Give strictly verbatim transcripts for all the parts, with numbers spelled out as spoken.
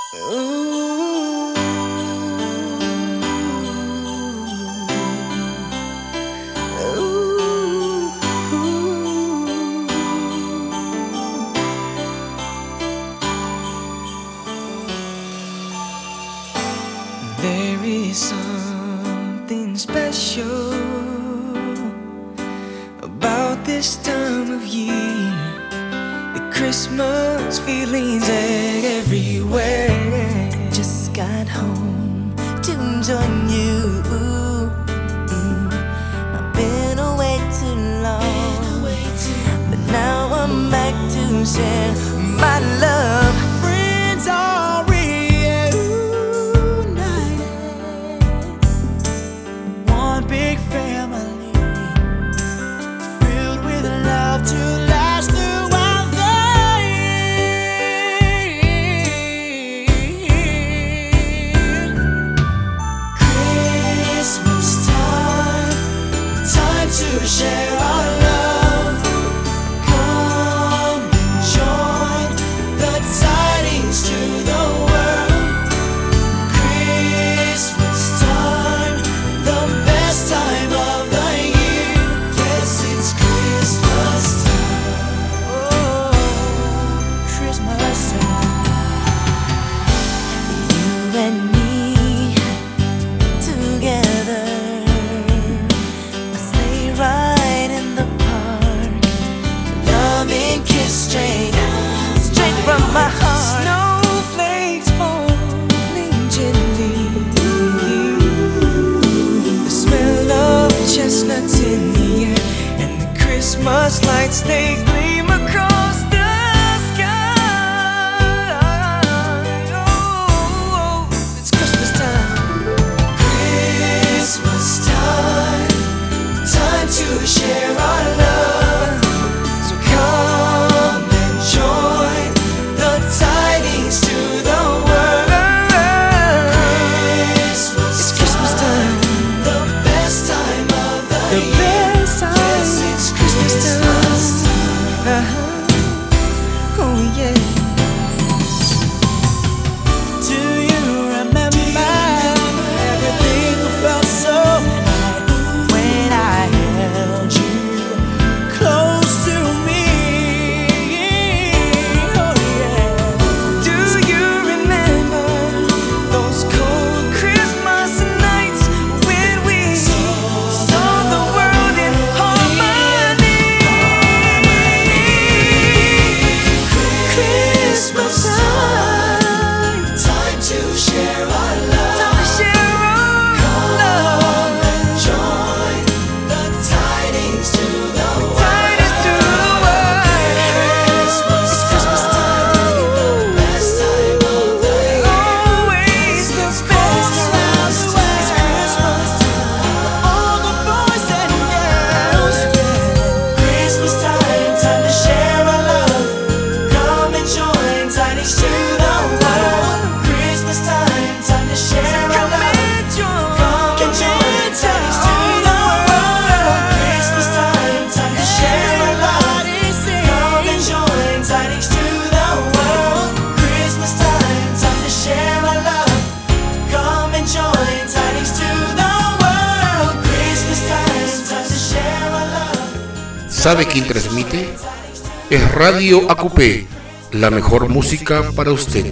Ooh, ooh, there is something special about this time of year. The Christmas feelings everywhere. Just got home to join you. Mm, I've been away too long, but now I'm back to share my love. Friends are reunited, one big family, filled with love to last throughout the year. Christmas time, time to share our love. Come and join the tidings to the world. Christmas time, the best time of the year. Yes, it's Christmas time. Oh, Christmas time. You and me together, a sleigh ride in the park, loving kiss straight, straight from my heart. Snowflakes falling gently, the smell of chestnuts in the air, and the Christmas lights, they gleam across the sky. Oh, it's Christmas time. Christmas time, time to share our love. So come and join the tidings to the world. Christmas, it's Christmas time, the best time of the, the year. Best time. Yes, it's Christmas time. Uh-huh. Oh yeah. Do you remember everything felt so right when I held you close to me? Oh yeah. Do you remember those cold Christmas nights when we saw the world in harmony? Christmas time, time to share our love. Time to share our love. Come and join the tidings to the world. Tidings to the world. Christmas, it's Christmas time, the best time of the year. Always the best time. It's Christmas time. All the boys and girls. Christmas time, time to share our love. Come and join tidings to the world. Christmas time, time to share our love. Come and join tidings to the world. Christmas time, time to share our love. Come and join tidings to the world. Christmas time, time to share our love. Come and join tidings to the world. Christmas time, time to share our love. ¿Sabe quién transmite? Es Radio A Q P, la mejor música para usted.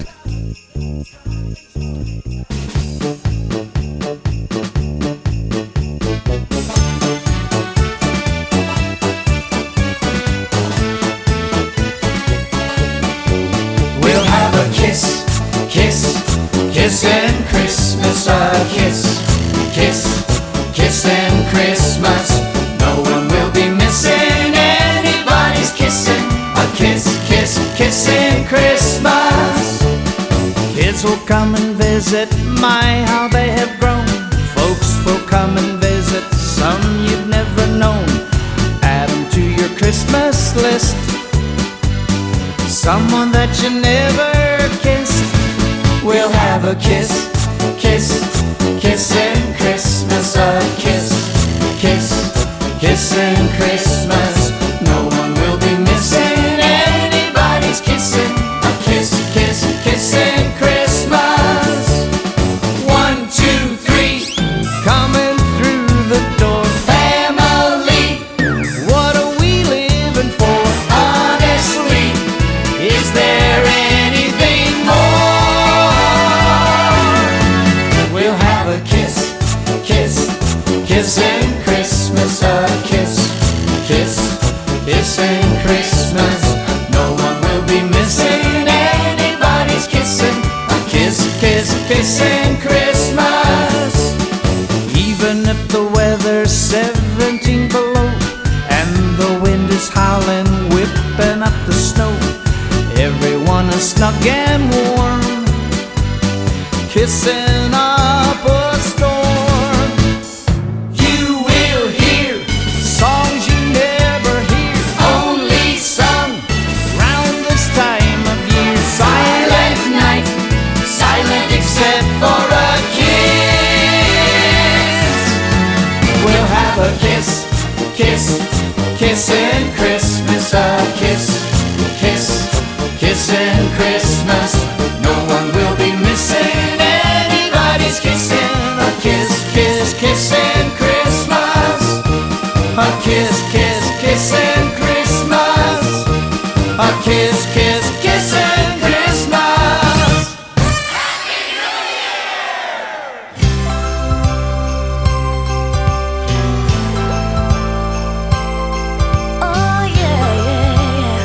We'll have a kiss, kiss, kiss and Christmas, a kiss, kiss, kiss and Christmas. No one will be missing anybody's kissing. A kiss, kiss, kiss and Christmas. Kids will come and visit, my how they have grown. Folks will come and visit, some you've never known. Add them to your Christmas list, someone that you never kissed. We'll have a kiss, kiss, kiss and Christmas. A kiss, kiss, kiss and Christmas. No one will be missing anybody's kissing. A kiss, kiss, kiss and Christmas. kissing Christmas, a kiss, kiss, kissing Christmas. No one will be missing anybody's kissing, a kiss, kiss, kissing Christmas. Even if the weather's seventeen below and the wind is howling, whipping up the snow, everyone is snug and warm, kissing up a storm. You will hear songs you never hear, only sung round this time of year. Silent night, silent except for a kiss. We'll have a kiss, kiss, kissing Christmas, a kiss, kiss, kissing Christmas. No one will be missing anybody's kissing, a kiss, kiss, kissing Christmas, a kiss, kiss, kissing Christmas, a kiss, kiss, kissing Christmas. Oh yeah, yeah, yeah.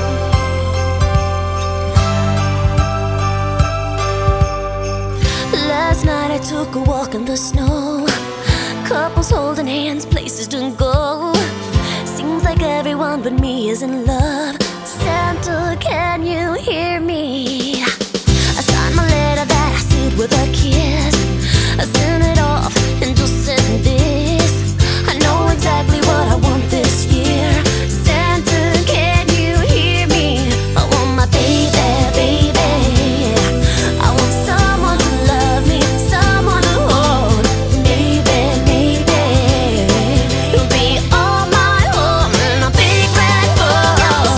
Last night I took a walk in the snow. Couples holding hands, places to go. Seems like everyone but me is in love. Santa, can you hear me? I signed my letter that I sealed with a kiss. I sent it off and just said this: I know exactly what I want this year. Santa, can you hear me? I want my baby, baby. I want someone to love me, someone to hold. Maybe, maybe you'll be all my home in a big red boat.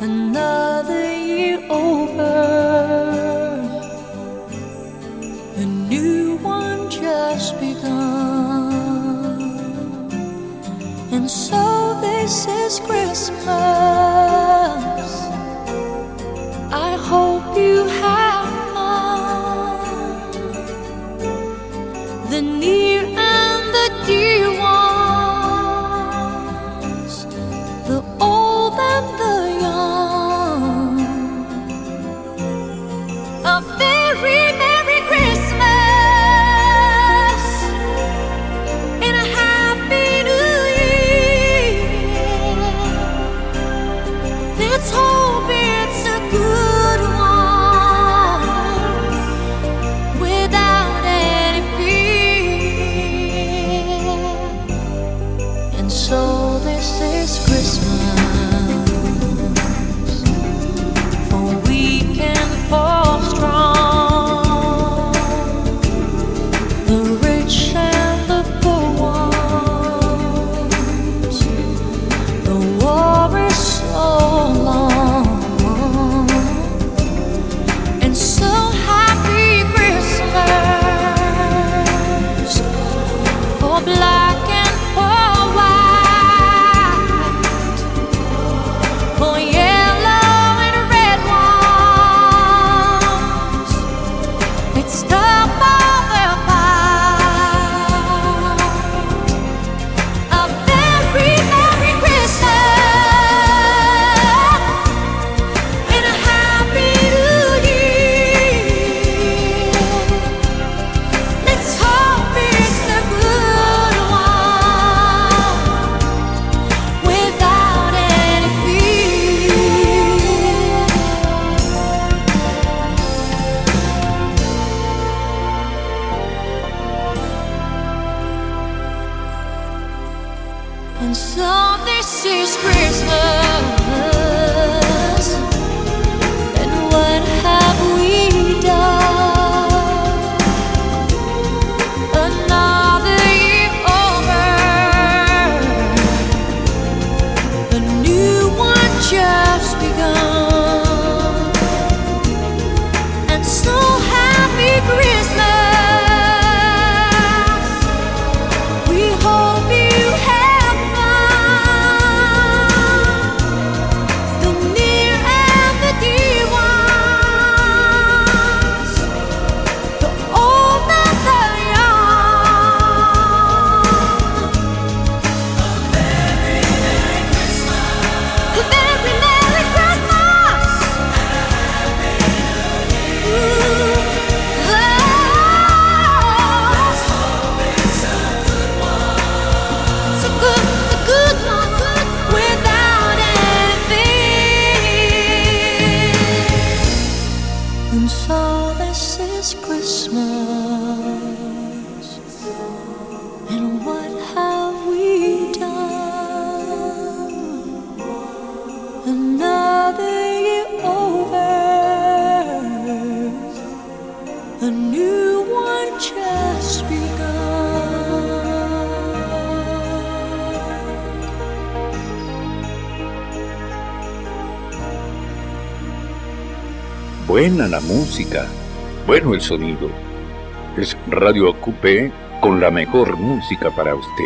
Another year over, a new one just begun. And so this is Christmas. I hope you have fun. The near and the dear ones, the old and the young. A very Merry Christmas and a Happy New Year. Let's hope it's a good one without any fear. And so this is Christmas, for weak and for strong, the rich and the poor ones. The war is so long, and so happy Christmas for black and for white, for yellow and red ones. Let's stop all the fight. A very Merry Christmas and a Happy New Year. Let's hope it's a good one without any fear. And so this is Christmas, and what have we done? Another year over, a new one just begun. And so happy Christmas, we hope you have fun. The near and the dear ones, the old and the young. A very Merry Christmas, a very Merry Christmas, ooh, oh. It's a good, it's a good one without any fear. And so this is Christmas, and what have we done? Another year over, a new one just begun. Buena la música, bueno el sonido. Es Radio Acupé con la mejor música para usted.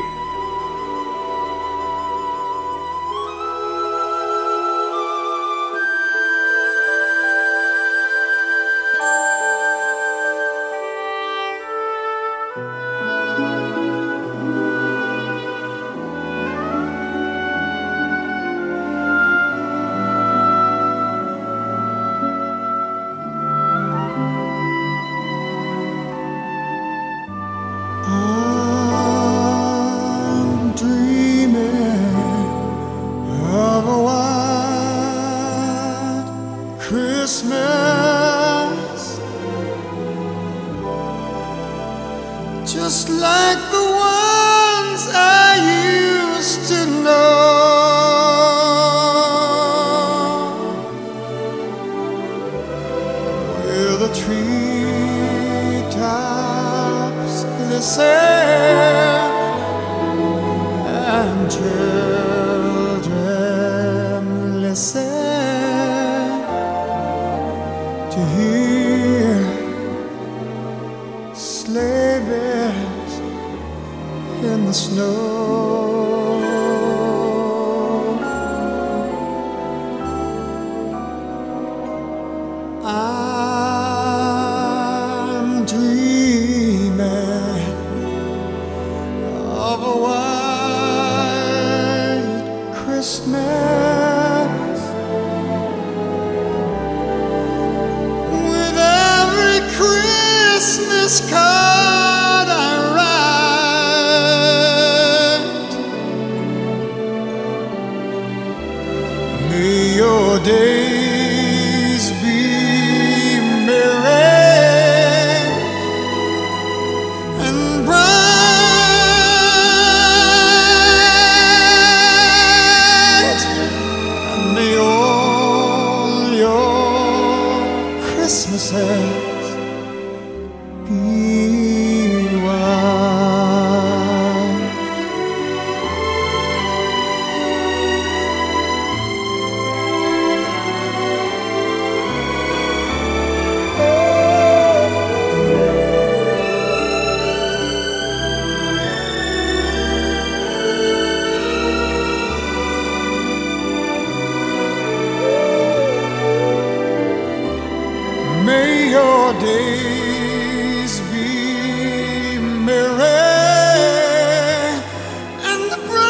I'm dreaming of a white Christmas, just like the ones I used to know, where the treetops glisten and children listen to hear sleigh bells in the snow. I'm dreaming of a white Christmas with every Christmas card I write. May your days be merry and bright, and may all your Christmases be white. May your days be merry and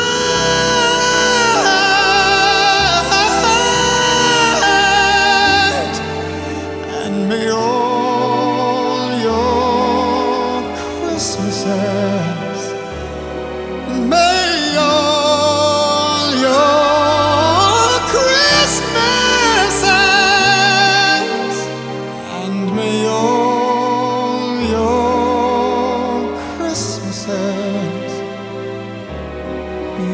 bright, and may all your Christmases, may all your Christmases, and may all your Christmases be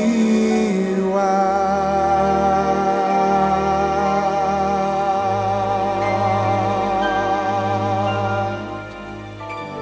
white.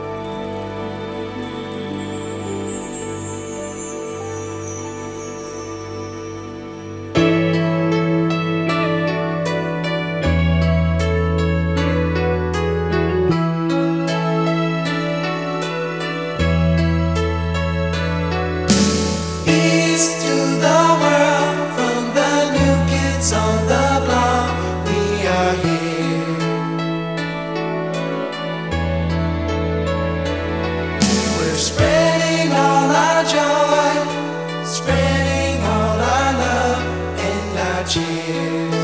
Peace to the world from the new kids on the block. We are here. We're spreading all our joy, spreading all our love and our cheers.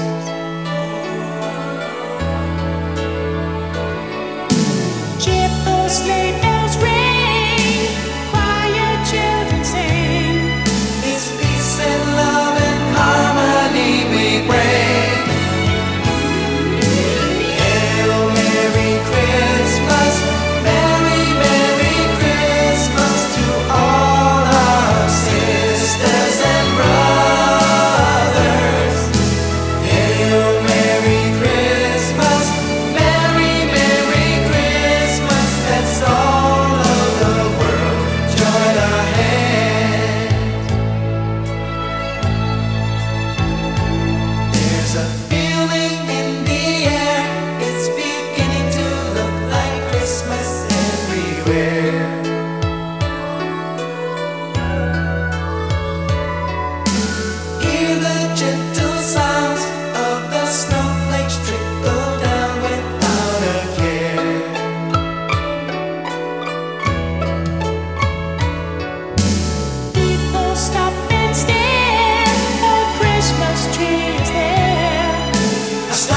Cheerful sleigh bells ring, quiet children sing. It's peace and love and harmony we bring. Hail, Merry Christmas, Merry, Merry Christmas to all our sisters and brothers. Hail, Merry Christmas, Merry, Merry Christmas. Let's all of the world join our hands. There's a feeling in the air, it's beginning to look like Christmas everywhere. Hear the gentle sounds of the snowflakes trickle down without a care. People stop and stare, the Christmas tree is there. A star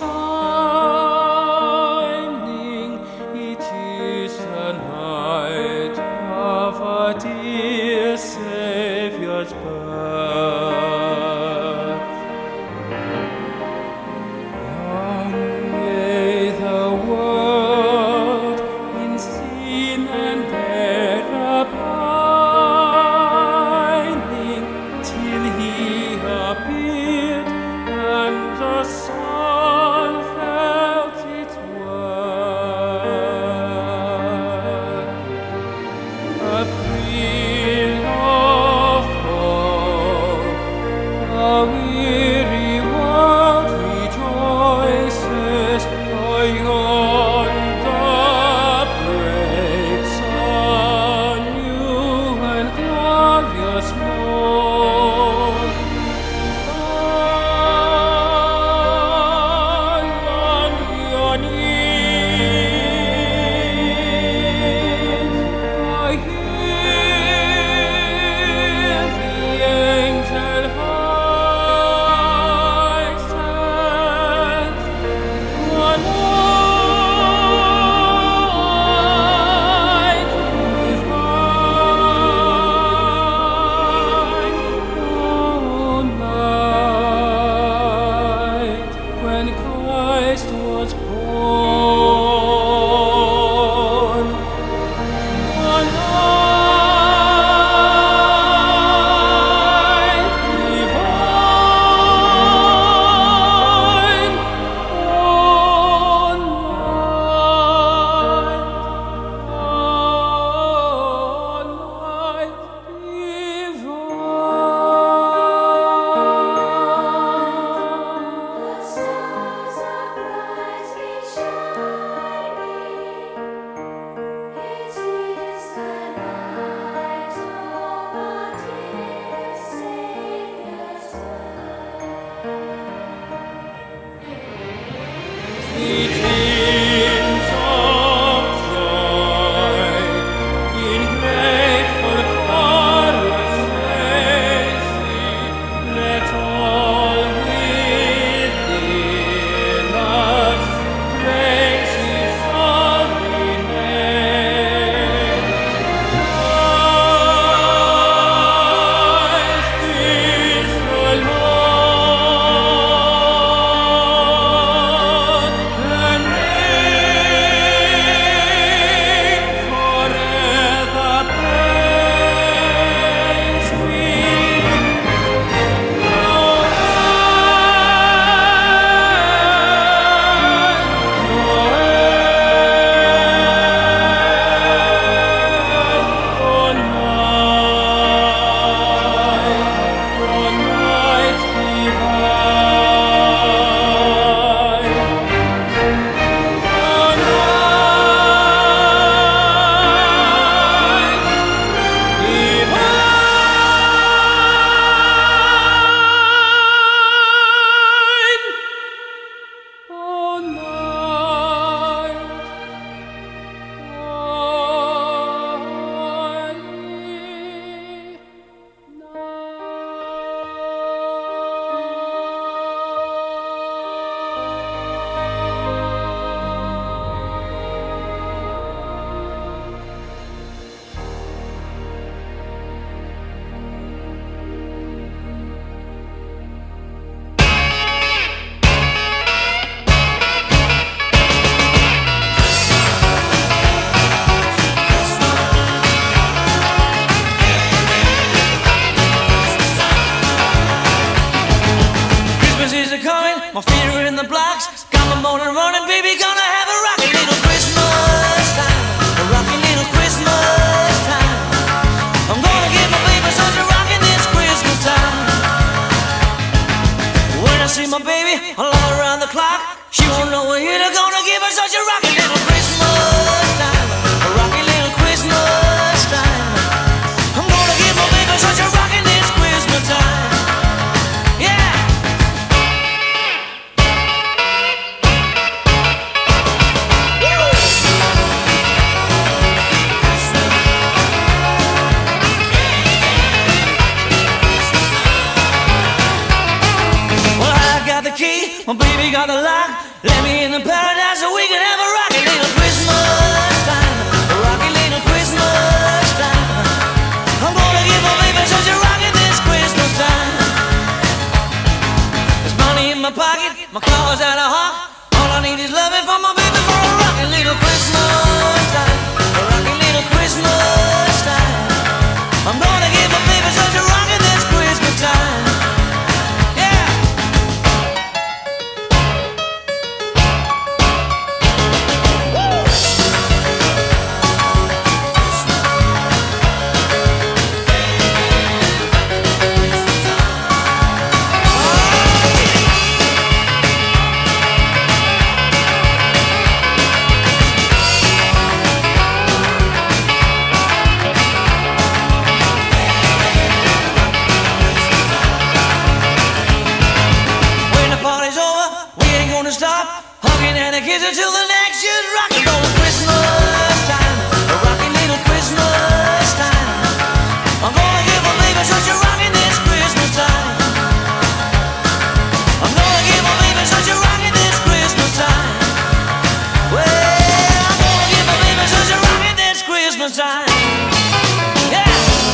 shining. It is the night of our dear Savior's birth. Long lay the world in sin and error pining, till he appeared and the soul felt its worth. A thrill of hope, a weary world rejoices, for yonder breaks a new and glorious morn. Fall on your knees, I hear the angel voices. One light divine, oh night when Christ was born. One light divine, oh night, oh night divine. The stars are brightly shining. Let me in the paradise so we can have a rocky little Christmas time. A rocky little Christmas time. I'm gonna give my baby such a rocky this Christmas time. There's money in my pocket, my car's out of heart. All I need is loving from my baby for a rocky little Christmas time. A rocky little Christmas time. I'm gonna give my baby such a rocky this Christmas time. Until the next year's rocky little Christmas time. A rocky little Christmas time. I'm gonna give my baby such a rocky this Christmas time. I'm gonna give my baby such a rocky this Christmas time. Well, I'm gonna give my baby such a rocky this Christmas time. Yeah.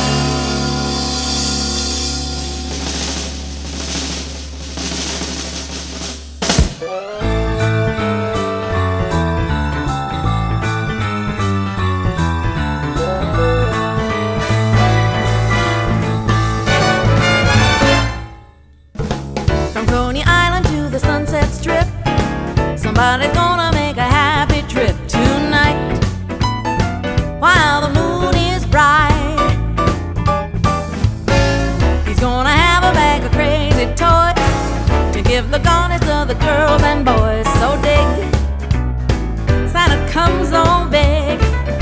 Somebody's gonna make a happy trip tonight while the moon is bright. He's gonna have a bag of crazy toys to give the garnets of the girls and boys. So dig, Santa comes on big.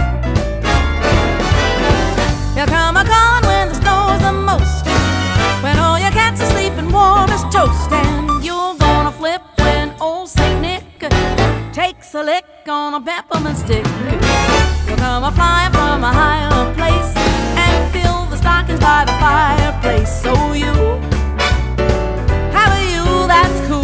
He'll come a-calling when the snow's the most, when all your cats are sleeping warm as toast. And you're gonna flip when old Saint Nick takes a lick on a peppermint stick. You'll come a flying from a higher place and fill the stockings by the fireplace. So you have a you that's cool.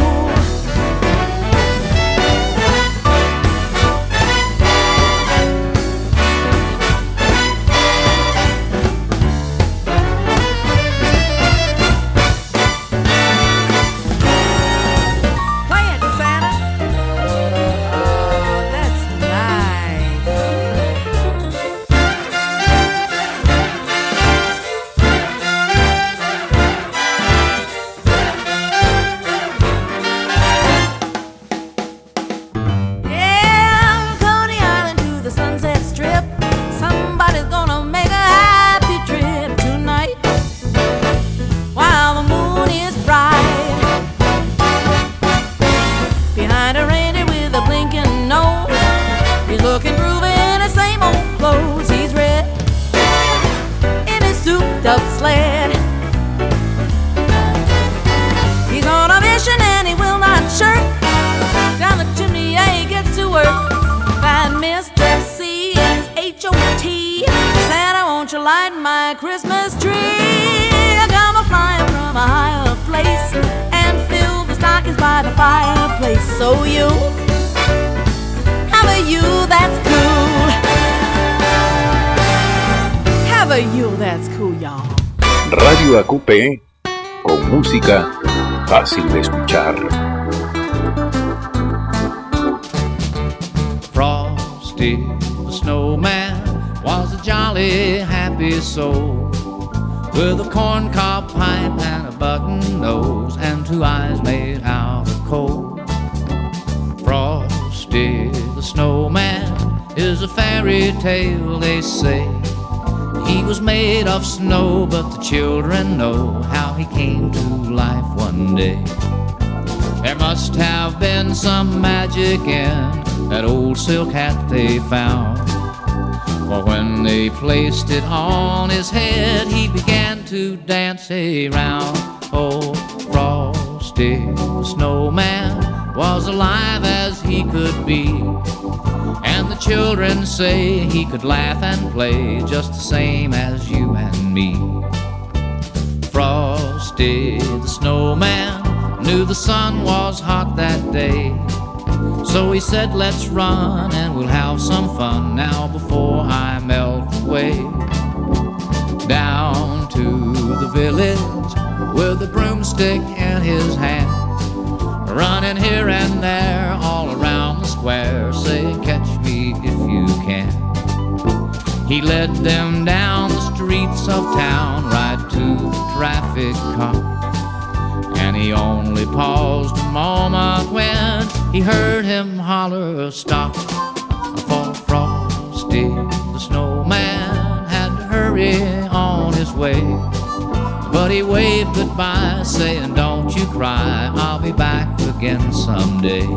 Christmas tree, come a flying from a higher place and fill the stockings by the fireplace. So you have a you that's cool. Have a you that's cool, y'all. Radio A Q P, con música fácil de escuchar. Frosty the Snowman was a jolly happy soul, with a corncob pipe and a button nose and two eyes made out of coal. Frosty the Snowman is a fairy tale, they say. He was made of snow, but the children know how he came to life one day. There must have been some magic in that old silk hat they found, for when they placed it on his head, he began to dance around. Oh, Frosty the Snowman was alive as he could be, and the children say he could laugh and play just the same as you and me. Frosty the Snowman knew the sun was hot that day, So he said, let's run and we'll have some fun now before I melt away. Down to the village with a broomstick in his hand, running here and there all around the square, saying, catch me if you can. He led them down the streets of town right to the traffic cop, and he only paused a moment when he heard him holler, stop. For Frosty the snowman had to hurry on his way, but he waved goodbye, saying, don't you cry, I'll be back again someday.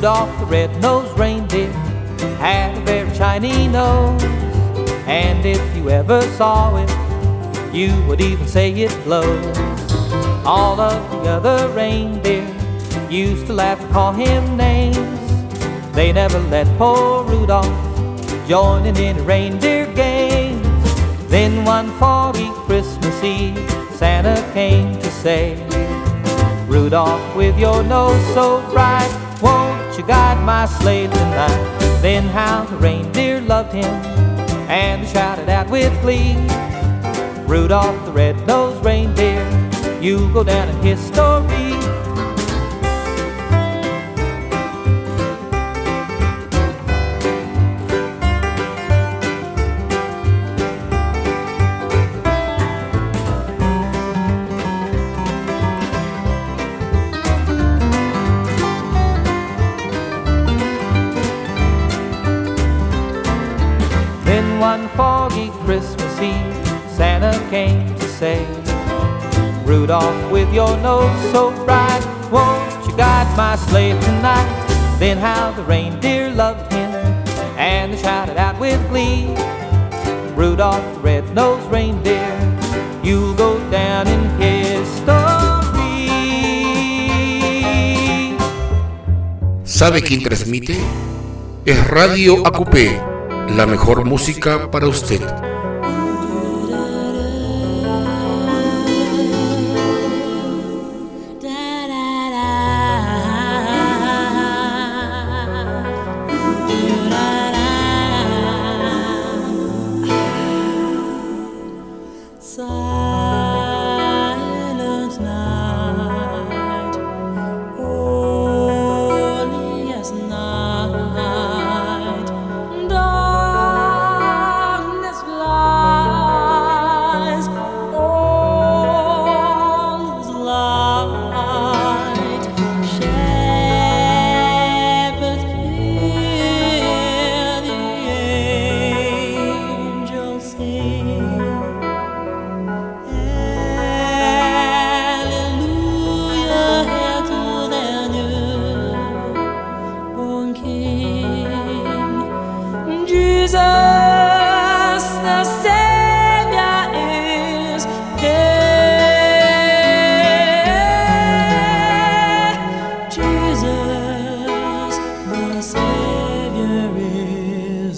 Rudolph the red-nosed reindeer had a very shiny nose, and if you ever saw it, you would even say it glows. All of the other reindeer used to laugh and call him names. They never let poor Rudolph join in any reindeer games. Then one foggy Christmas Eve, Santa came to say, Rudolph, with your nose so bright, won't you guide my sleigh tonight? Then how the reindeer loved him, and they shouted out with glee, Rudolph the red-nosed reindeer, you'll go down in history. Then one foggy Christmas Eve, Santa came to say, Rudolph, with your nose so bright, won't you guide my sleigh tonight? Then how the reindeer loved him, and they shouted out with glee, Rudolph the red-nosed reindeer, you'll go down in history. ¿Sabe quién transmite? Es Radio A Q P, la mejor música para usted. Silent night, holiest night, darkness flies, all is light. Shepherds hear the angels sing. Jesus, the Savior is here. Jesus, the Savior is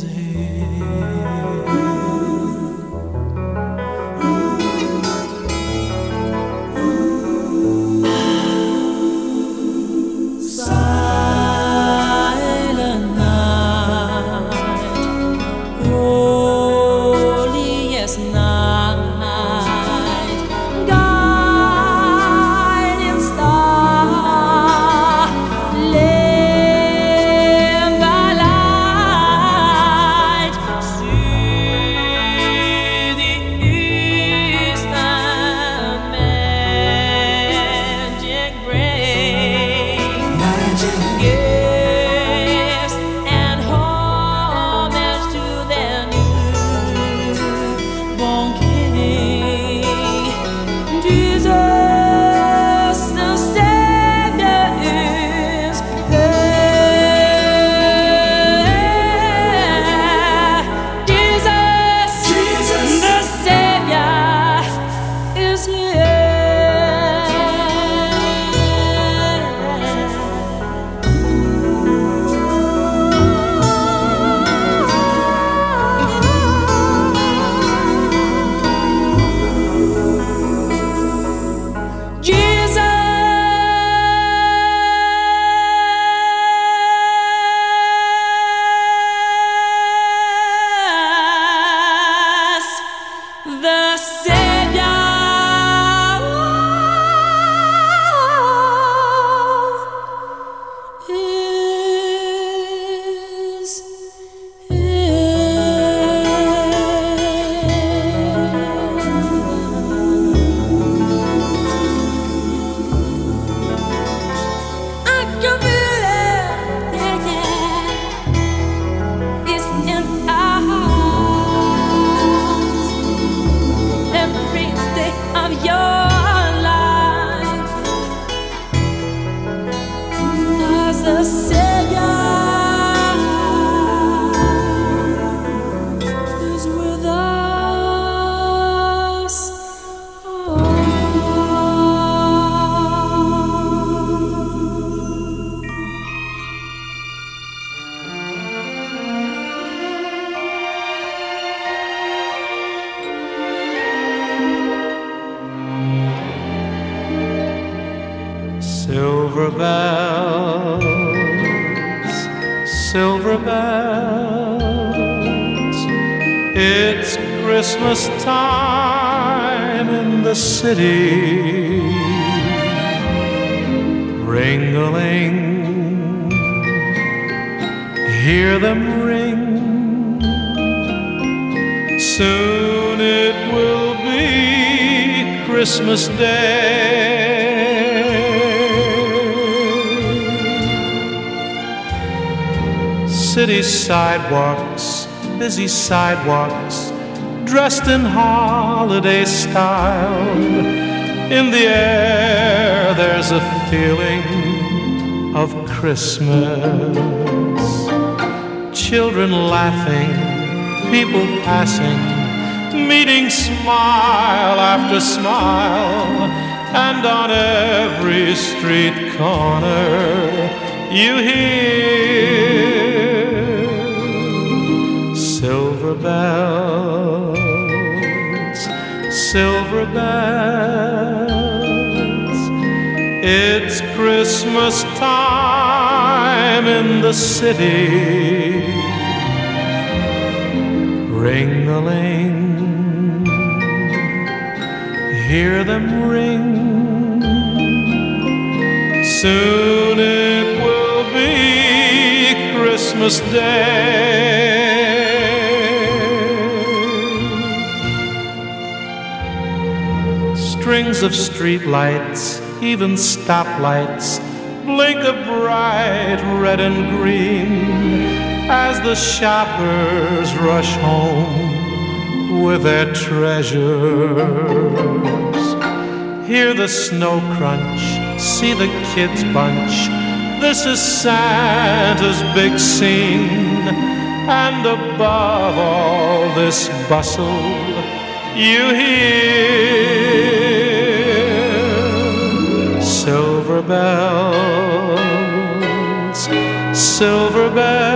here. Silent night. Oh silver bells. It's Christmas time in the city. Ring-a-ling, hear them ring. Soon it will be Christmas Day. City sidewalks, busy sidewalks, dressed in holiday style. In the air there's a feeling of Christmas. Children laughing, people passing, meeting smile after smile. And on every street corner you hear silver bells, silver bells. It's Christmas time in the city. Ring-a-ling, hear them ring. Soon it will be Christmas Day. Strings of street lights, even stoplights, blink a bright red and green as the shoppers rush home with their treasures. Hear the snow crunch, see the kids bunch. This is Santa's big scene. And above all this bustle, you hear silver bells, silver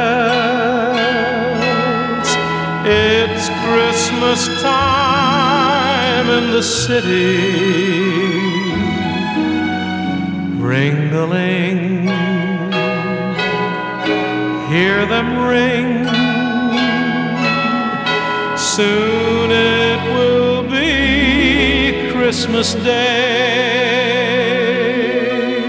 bells. It's Christmas time in the city. Ring-a-ling, hear them ring. Soon it will be Christmas Day.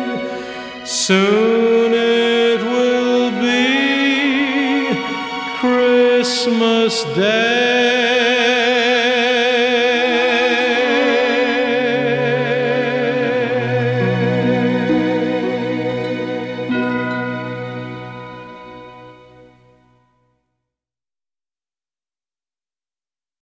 Soon it will be Christmas Day.